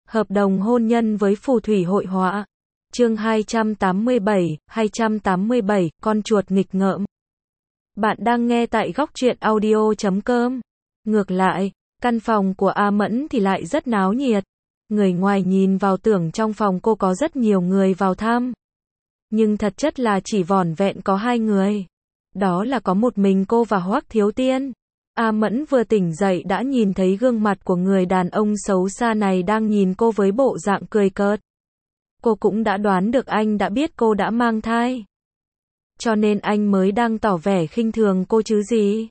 Hợp đồng hôn nhân với phù thủy hội họa. Chương 287, con chuột nghịch ngợm. Bạn đang nghe tại góc truyện audio.com. Ngược lại, căn phòng của A Mẫn thì lại rất náo nhiệt. Người ngoài nhìn vào tưởng trong phòng cô có rất nhiều người vào thăm. Nhưng thật chất là chỉ vỏn vẹn có hai người. Đó là có một mình cô và Hoắc Thiếu Tiên. A Mẫn vừa tỉnh dậy đã nhìn thấy gương mặt của người đàn ông xấu xa này đang nhìn cô với bộ dạng cười cợt. Cô cũng đã đoán được anh đã biết cô đã mang thai. Cho nên anh mới đang tỏ vẻ khinh thường cô chứ gì.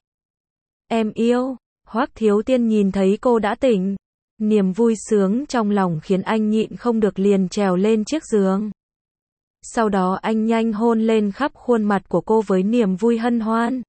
Em yêu. Hoắc Thiếu Tiên nhìn thấy cô đã tỉnh. Niềm vui sướng trong lòng khiến anh nhịn không được liền trèo lên chiếc giường. Sau đó anh nhanh hôn lên khắp khuôn mặt của cô với niềm vui hân hoan.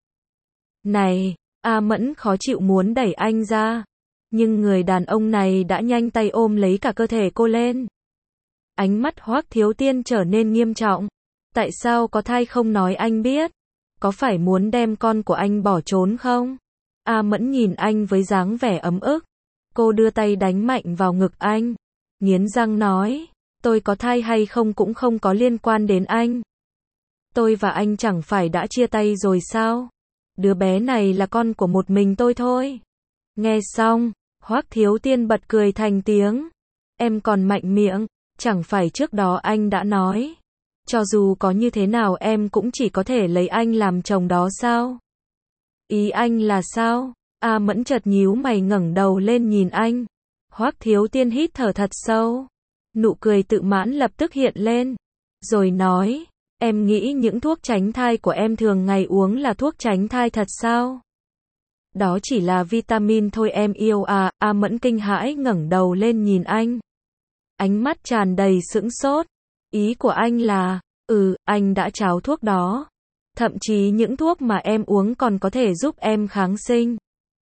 Này, A Mẫn khó chịu muốn đẩy anh ra. Nhưng người đàn ông này đã nhanh tay ôm lấy cả cơ thể cô lên. Ánh mắt Hoắc Thiếu Tiên trở nên nghiêm trọng. Tại sao có thai không nói anh biết? Có phải muốn đem con của anh bỏ trốn không? A Mẫn nhìn anh với dáng vẻ ấm ức. Cô đưa tay đánh mạnh vào ngực anh. Nghiến răng nói, tôi có thai hay không cũng không có liên quan đến anh. Tôi và anh chẳng phải đã chia tay rồi sao? Đứa bé này là con của một mình tôi thôi. Nghe xong, Hoắc Thiếu Tiên bật cười thành tiếng. Em còn mạnh miệng, chẳng phải trước đó anh đã nói. Cho dù có như thế nào em cũng chỉ có thể lấy anh làm chồng đó sao? Ý anh là sao? A Mẫn chợt nhíu mày ngẩng đầu lên nhìn anh. Hoắc Thiếu Tiên hít thở thật sâu. Nụ cười tự mãn lập tức hiện lên. Rồi nói, em nghĩ những thuốc tránh thai của em thường ngày uống là thuốc tránh thai thật sao? Đó chỉ là vitamin thôi em yêu à. A Mẫn kinh hãi ngẩng đầu lên nhìn anh. Ánh mắt tràn đầy sững sốt. Ý của anh là, anh đã tráo thuốc đó. Thậm chí những thuốc mà em uống còn có thể giúp em kháng sinh.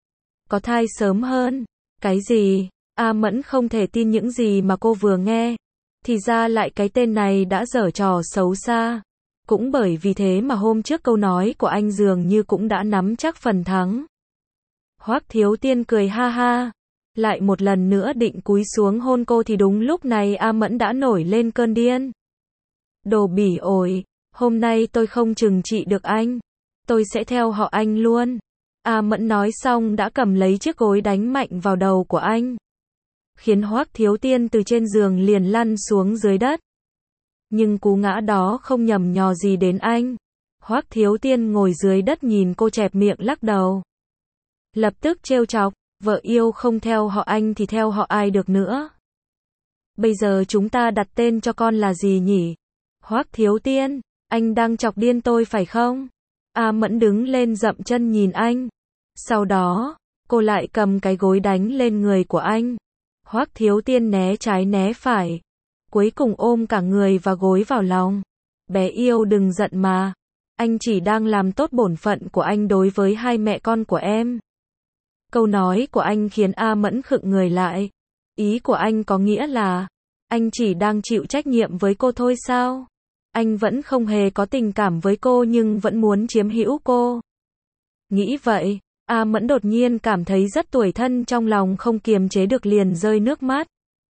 Có thai sớm hơn. Cái gì? A Mẫn không thể tin những gì mà cô vừa nghe. Thì ra lại cái tên này đã giở trò xấu xa. Cũng bởi vì thế mà hôm trước câu nói của anh dường như cũng đã nắm chắc phần thắng. Hoắc Thiếu Tiên cười ha ha. Lại một lần nữa định cúi xuống hôn cô thì đúng lúc này A Mẫn đã nổi lên cơn điên. Đồ bỉ ổi, hôm nay tôi không trừng trị được anh. Tôi sẽ theo họ anh luôn. A Mẫn nói xong đã cầm lấy chiếc gối đánh mạnh vào đầu của anh. Khiến Hoắc Thiếu Tiên từ trên giường liền lăn xuống dưới đất. Nhưng cú ngã đó không nhầm nhò gì đến anh. Hoắc Thiếu Tiên ngồi dưới đất nhìn cô chẹp miệng lắc đầu. Lập tức trêu chọc, vợ yêu không theo họ anh thì theo họ ai được nữa. Bây giờ chúng ta đặt tên cho con là gì nhỉ? Hoắc Thiếu Tiên, anh đang chọc điên tôi phải không? A Mẫn đứng lên dậm chân nhìn anh. Sau đó, cô lại cầm cái gối đánh lên người của anh. Hoắc Thiếu Tiên né trái né phải. Cuối cùng ôm cả người và gối vào lòng. Bé yêu đừng giận mà. Anh chỉ đang làm tốt bổn phận của anh đối với hai mẹ con của em. Câu nói của anh khiến A Mẫn khựng người lại. Ý của anh có nghĩa là, anh chỉ đang chịu trách nhiệm với cô thôi sao? Anh vẫn không hề có tình cảm với cô nhưng vẫn muốn chiếm hữu cô. Nghĩ vậy, A Mẫn đột nhiên cảm thấy rất tủi thân trong lòng không kiềm chế được liền rơi nước mắt.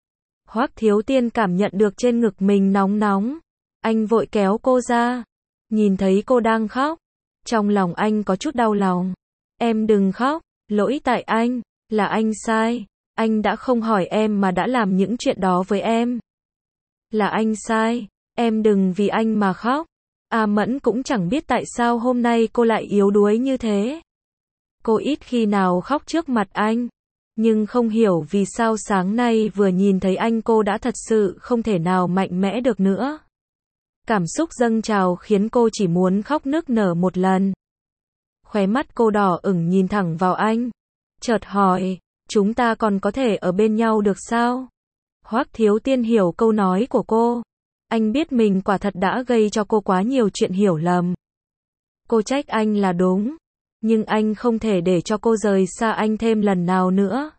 Hoắc Thiếu Tiên cảm nhận được trên ngực mình nóng nóng. Anh vội kéo cô ra. Nhìn thấy cô đang khóc. Trong lòng anh có chút đau lòng. Em đừng khóc, lỗi tại anh, là anh sai. Anh đã không hỏi em mà đã làm những chuyện đó với em. Là anh sai, em đừng vì anh mà khóc. A Mẫn cũng chẳng biết tại sao hôm nay cô lại yếu đuối như thế. Cô ít khi nào khóc trước mặt anh. Nhưng không hiểu vì sao sáng nay vừa nhìn thấy anh cô đã thật sự không thể nào mạnh mẽ được nữa. Cảm xúc dâng trào khiến cô chỉ muốn khóc nức nở một lần. Khóe mắt cô đỏ ửng nhìn thẳng vào anh. Chợt hỏi, chúng ta còn có thể ở bên nhau được sao? Hoắc Thiếu Tiên hiểu câu nói của cô. Anh biết mình quả thật đã gây cho cô quá nhiều chuyện hiểu lầm. Cô trách anh là đúng. Nhưng anh không thể để cho cô rời xa anh thêm lần nào nữa.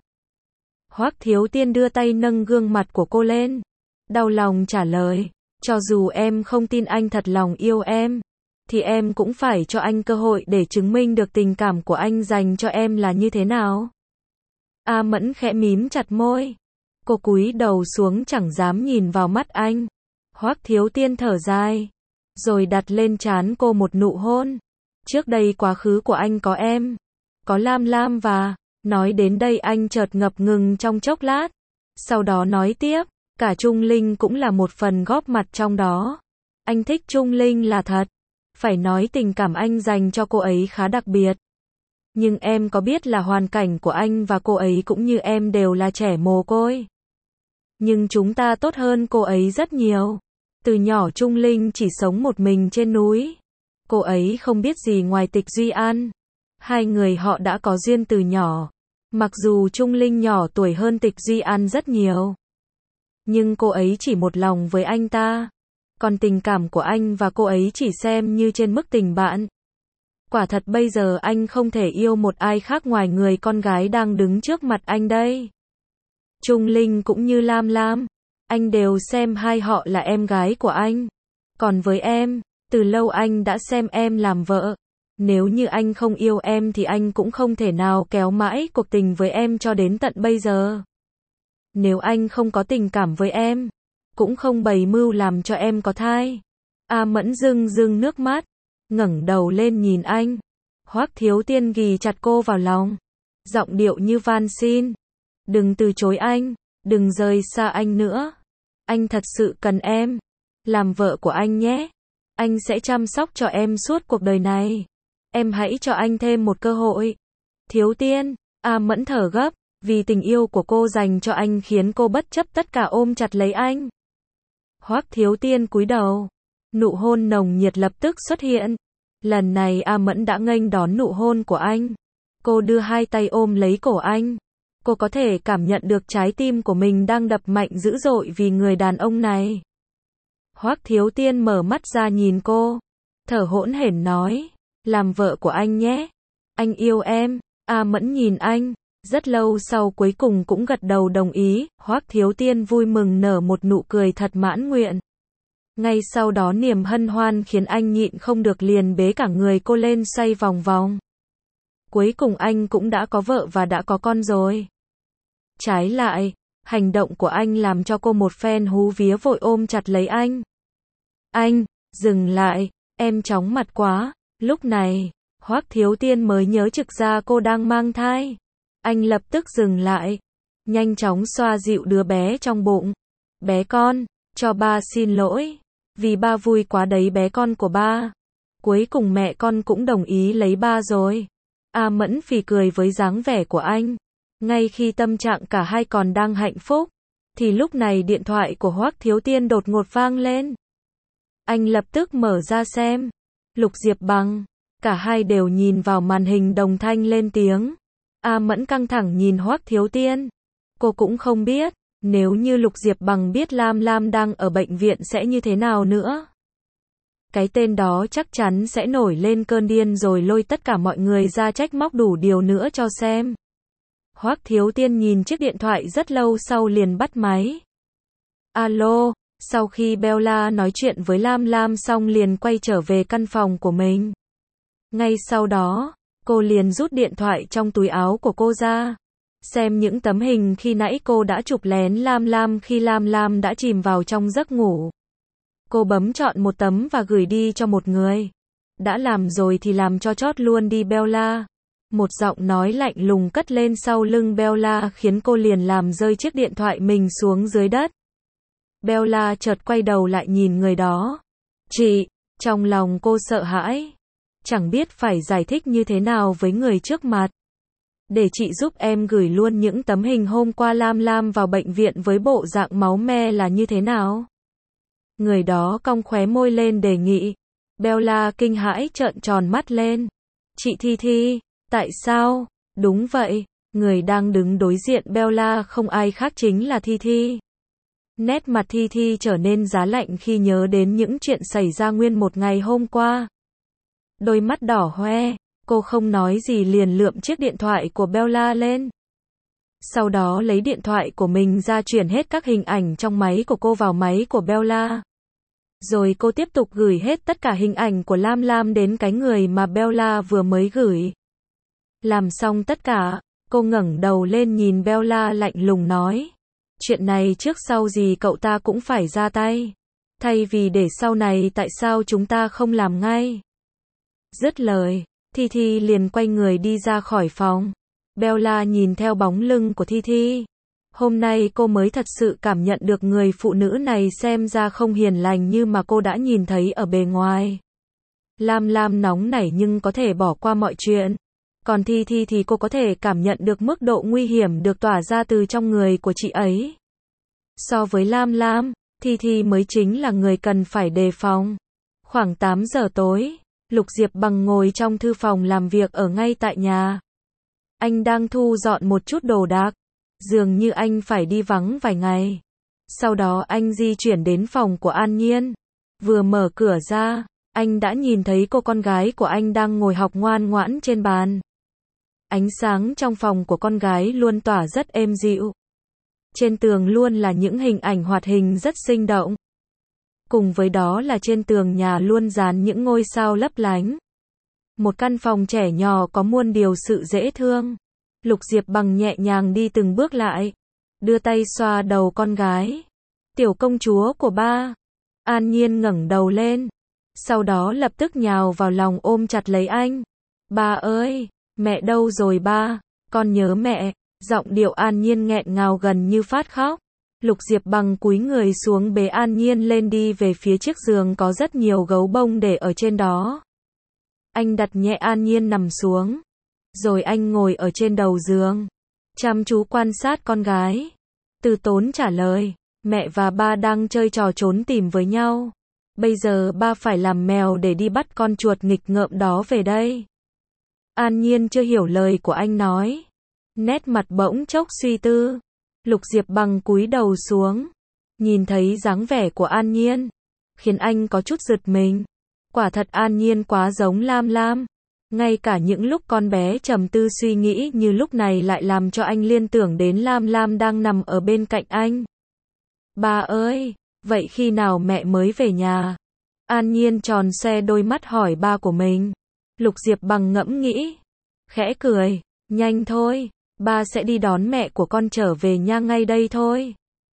Hoắc Thiếu Tiên đưa tay nâng gương mặt của cô lên. Đau lòng trả lời, cho dù em không tin anh thật lòng yêu em, thì em cũng phải cho anh cơ hội để chứng minh được tình cảm của anh dành cho em là như thế nào. A Mẫn khẽ mím chặt môi. Cô cúi đầu xuống chẳng dám nhìn vào mắt anh. Hoắc Thiếu Tiên thở dài, rồi đặt lên trán cô một nụ hôn. Trước đây quá khứ của anh có em, có Lam Lam và... Nói đến đây anh chợt ngập ngừng trong chốc lát. Sau đó nói tiếp, cả Trung Linh cũng là một phần góp mặt trong đó. Anh thích Trung Linh là thật. Phải nói tình cảm anh dành cho cô ấy khá đặc biệt. Nhưng em có biết là hoàn cảnh của anh và cô ấy cũng như em đều là trẻ mồ côi. Nhưng chúng ta tốt hơn cô ấy rất nhiều. Từ nhỏ Trung Linh chỉ sống một mình trên núi. Cô ấy không biết gì ngoài Tịch Duy An. Hai người họ đã có duyên từ nhỏ. Mặc dù Trung Linh nhỏ tuổi hơn Tịch Duy An rất nhiều. Nhưng cô ấy chỉ một lòng với anh ta. Còn tình cảm của anh và cô ấy chỉ xem như trên mức tình bạn. Quả thật bây giờ anh không thể yêu một ai khác ngoài người con gái đang đứng trước mặt anh đây. Trung Linh cũng như Lam Lam. Anh đều xem hai họ là em gái của anh. Còn với em, từ lâu anh đã xem em làm vợ. Nếu như anh không yêu em thì anh cũng không thể nào kéo mãi cuộc tình với em cho đến tận bây giờ. Nếu anh không có tình cảm với em, cũng không bày mưu làm cho em có thai. A Mẫn rưng rưng nước mắt, ngẩng đầu lên nhìn anh. Hoắc Thiếu Tiên ghì chặt cô vào lòng, giọng điệu như van xin. Đừng từ chối anh, đừng rời xa anh nữa. Anh thật sự cần em. Làm vợ của anh nhé. Anh sẽ chăm sóc cho em suốt cuộc đời này. Em hãy cho anh thêm một cơ hội. Thiếu Tiên, A Mẫn thở gấp, vì tình yêu của cô dành cho anh khiến cô bất chấp tất cả ôm chặt lấy anh. Hoắc Thiếu Tiên cúi đầu, nụ hôn nồng nhiệt lập tức xuất hiện. Lần này A Mẫn đã nghênh đón nụ hôn của anh. Cô đưa hai tay ôm lấy cổ anh. Cô có thể cảm nhận được trái tim của mình đang đập mạnh dữ dội vì người đàn ông này. Hoắc Thiếu Tiên mở mắt ra nhìn cô, thở hổn hển nói, làm vợ của anh nhé. Anh yêu em. A Mẫn nhìn anh, rất lâu sau cuối cùng cũng gật đầu đồng ý. Hoắc Thiếu Tiên vui mừng nở một nụ cười thật mãn nguyện. Ngay sau đó niềm hân hoan khiến anh nhịn không được liền bế cả người cô lên xoay vòng vòng. Cuối cùng anh cũng đã có vợ và đã có con rồi. Trái lại, hành động của anh làm cho cô một phen hú vía vội ôm chặt lấy anh. Anh, dừng lại, em chóng mặt quá. Lúc này, Hoắc Thiếu Tiên mới nhớ trực ra cô đang mang thai. Anh lập tức dừng lại, nhanh chóng xoa dịu đứa bé trong bụng. Bé con, cho ba xin lỗi, vì ba vui quá đấy bé con của ba. Cuối cùng mẹ con cũng đồng ý lấy ba rồi. A Mẫn phì cười với dáng vẻ của anh. Ngay khi tâm trạng cả hai còn đang hạnh phúc, thì lúc này điện thoại của Hoắc Thiếu Tiên đột ngột vang lên. Anh lập tức mở ra xem. Lục Diệp Bằng. Cả hai đều nhìn vào màn hình đồng thanh lên tiếng. A Mẫn căng thẳng nhìn Hoắc Thiếu Tiên. Cô cũng không biết, nếu như Lục Diệp Bằng biết Lam Lam đang ở bệnh viện sẽ như thế nào nữa. Cái tên đó chắc chắn sẽ nổi lên cơn điên rồi lôi tất cả mọi người ra trách móc đủ điều nữa cho xem. Hoắc Thiếu Tiên nhìn chiếc điện thoại rất lâu sau liền bắt máy. Alo, sau khi Bella nói chuyện với Lam Lam xong liền quay trở về căn phòng của mình. Ngay sau đó, cô liền rút điện thoại trong túi áo của cô ra. Xem những tấm hình khi nãy cô đã chụp lén Lam Lam khi Lam Lam đã chìm vào trong giấc ngủ. Cô bấm chọn một tấm và gửi đi cho một người. Đã làm rồi thì làm cho chót luôn đi Bella. Một giọng nói lạnh lùng cất lên sau lưng Bella khiến cô liền làm rơi chiếc điện thoại mình xuống dưới đất. Bella chợt quay đầu lại nhìn người đó. Chị, trong lòng cô sợ hãi. Chẳng biết phải giải thích như thế nào với người trước mặt. Để chị giúp em gửi luôn những tấm hình hôm qua Lam Lam vào bệnh viện với bộ dạng máu me là như thế nào? Người đó cong khóe môi lên đề nghị. Bella kinh hãi trợn tròn mắt lên. Chị Thi Thi, tại sao? Đúng vậy, người đang đứng đối diện Bella không ai khác chính là Thi Thi. Nét mặt Thi Thi trở nên giá lạnh khi nhớ đến những chuyện xảy ra nguyên một ngày hôm qua. Đôi mắt đỏ hoe, cô không nói gì liền lượm chiếc điện thoại của Bella lên. Sau đó lấy điện thoại của mình ra chuyển hết các hình ảnh trong máy của cô vào máy của Bella. Rồi cô tiếp tục gửi hết tất cả hình ảnh của Lam Lam đến cái người mà Bella vừa mới gửi. Làm xong tất cả, cô ngẩng đầu lên nhìn Bella lạnh lùng nói. Chuyện này trước sau gì cậu ta cũng phải ra tay. Thay vì để sau này tại sao chúng ta không làm ngay? Dứt lời, Thi Thi liền quay người đi ra khỏi phòng. Bella nhìn theo bóng lưng của Thi Thi. Hôm nay cô mới thật sự cảm nhận được người phụ nữ này xem ra không hiền lành như mà cô đã nhìn thấy ở bề ngoài. Lam Lam nóng nảy nhưng có thể bỏ qua mọi chuyện. Còn Thi Thi thì cô có thể cảm nhận được mức độ nguy hiểm được tỏa ra từ trong người của chị ấy. So với Lam Lam, Thi Thi mới chính là người cần phải đề phòng. Khoảng 8 giờ tối, Lục Diệp Bằng ngồi trong thư phòng làm việc ở ngay tại nhà. Anh đang thu dọn một chút đồ đạc. Dường như anh phải đi vắng vài ngày. Sau đó anh di chuyển đến phòng của An Nhiên. Vừa mở cửa ra, anh đã nhìn thấy cô con gái của anh đang ngồi học ngoan ngoãn trên bàn. Ánh sáng trong phòng của con gái luôn tỏa rất êm dịu. Trên tường luôn là những hình ảnh hoạt hình rất sinh động. Cùng với đó là trên tường nhà luôn dán những ngôi sao lấp lánh. Một căn phòng trẻ nhỏ có muôn điều sự dễ thương. Lục Diệp Bằng nhẹ nhàng đi từng bước lại, đưa tay xoa đầu con gái. Tiểu công chúa của ba. An Nhiên ngẩng đầu lên, sau đó lập tức nhào vào lòng ôm chặt lấy anh. Ba ơi, mẹ đâu rồi ba? Con nhớ mẹ. Giọng điệu An Nhiên nghẹn ngào gần như phát khóc. Lục Diệp Bằng cúi người xuống bế An Nhiên lên đi về phía chiếc giường có rất nhiều gấu bông để ở trên đó. Anh đặt nhẹ An Nhiên nằm xuống. Rồi anh ngồi ở trên đầu giường, chăm chú quan sát con gái. Từ Tốn trả lời, mẹ và ba đang chơi trò trốn tìm với nhau. Bây giờ ba phải làm mèo để đi bắt con chuột nghịch ngợm đó về đây. An Nhiên chưa hiểu lời của anh nói. Nét mặt bỗng chốc suy tư. Lục Diệp Bằng cúi đầu xuống, nhìn thấy dáng vẻ của An Nhiên, khiến anh có chút giật mình. Quả thật An Nhiên quá giống Lam Lam. Ngay cả những lúc con bé trầm tư suy nghĩ như lúc này lại làm cho anh liên tưởng đến Lam Lam đang nằm ở bên cạnh anh. Ba ơi, vậy khi nào mẹ mới về nhà? An Nhiên tròn xoe đôi mắt hỏi ba của mình. Lục Diệp Bằng ngẫm nghĩ, khẽ cười, nhanh thôi, ba sẽ đi đón mẹ của con trở về nha ngay đây thôi.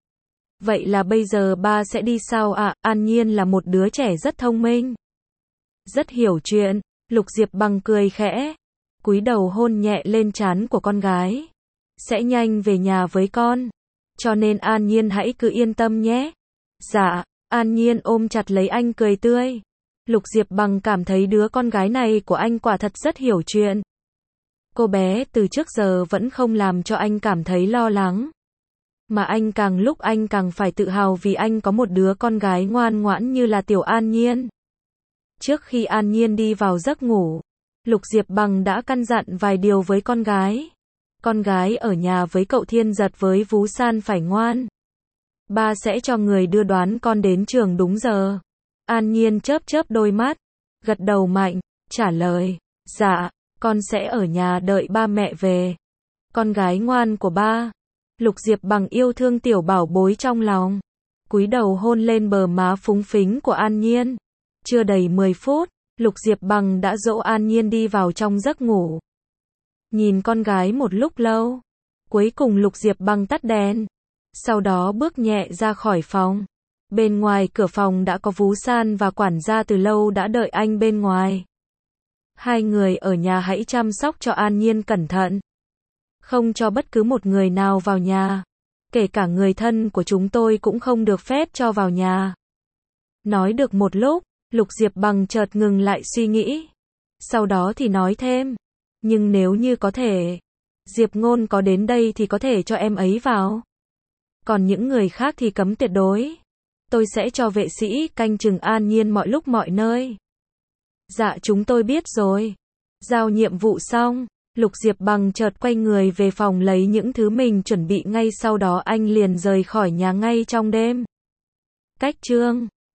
Vậy là bây giờ ba sẽ đi sao ạ? An Nhiên là một đứa trẻ rất thông minh, rất hiểu chuyện. Lục Diệp Bằng cười khẽ, cúi đầu hôn nhẹ lên trán của con gái. Sẽ nhanh về nhà với con, cho nên An Nhiên hãy cứ yên tâm nhé. Dạ. An Nhiên ôm chặt lấy anh cười tươi. Lục Diệp Bằng cảm thấy đứa con gái này của anh quả thật rất hiểu chuyện. Cô bé từ trước giờ vẫn không làm cho anh cảm thấy lo lắng. Mà anh càng lúc anh càng phải tự hào vì anh có một đứa con gái ngoan ngoãn như là tiểu An Nhiên. Trước khi An Nhiên đi vào giấc ngủ, Lục Diệp Bằng đã căn dặn vài điều với con gái. Con gái ở nhà với cậu Thiên Giật với Vú San phải ngoan. Ba sẽ cho người đưa đón con đến trường đúng giờ. An Nhiên chớp chớp đôi mắt, gật đầu mạnh, trả lời, dạ, con sẽ ở nhà đợi ba mẹ về. Con gái ngoan của ba. Lục Diệp Bằng yêu thương tiểu bảo bối trong lòng, cúi đầu hôn lên bờ má phúng phính của An Nhiên. Chưa đầy 10 phút, Lục Diệp Bằng đã dỗ An Nhiên đi vào trong giấc ngủ. Nhìn con gái một lúc lâu, cuối cùng Lục Diệp Bằng tắt đèn, sau đó bước nhẹ ra khỏi phòng. Bên ngoài cửa phòng đã có Vú San và quản gia từ lâu đã đợi anh bên ngoài. Hai người ở nhà hãy chăm sóc cho An Nhiên cẩn thận, không cho bất cứ một người nào vào nhà, kể cả người thân của chúng tôi cũng không được phép cho vào nhà. Nói được một lúc, Lục Diệp Bằng chợt ngừng lại suy nghĩ. Sau đó thì nói thêm, nhưng nếu như có thể, Diệp Ngôn có đến đây thì có thể cho em ấy vào. Còn những người khác thì cấm tuyệt đối. Tôi sẽ cho vệ sĩ canh chừng An Nhiên mọi lúc mọi nơi. Dạ chúng tôi biết rồi. Giao nhiệm vụ xong, Lục Diệp Bằng chợt quay người về phòng lấy những thứ mình chuẩn bị, ngay sau đó anh liền rời khỏi nhà ngay trong đêm. Cách chương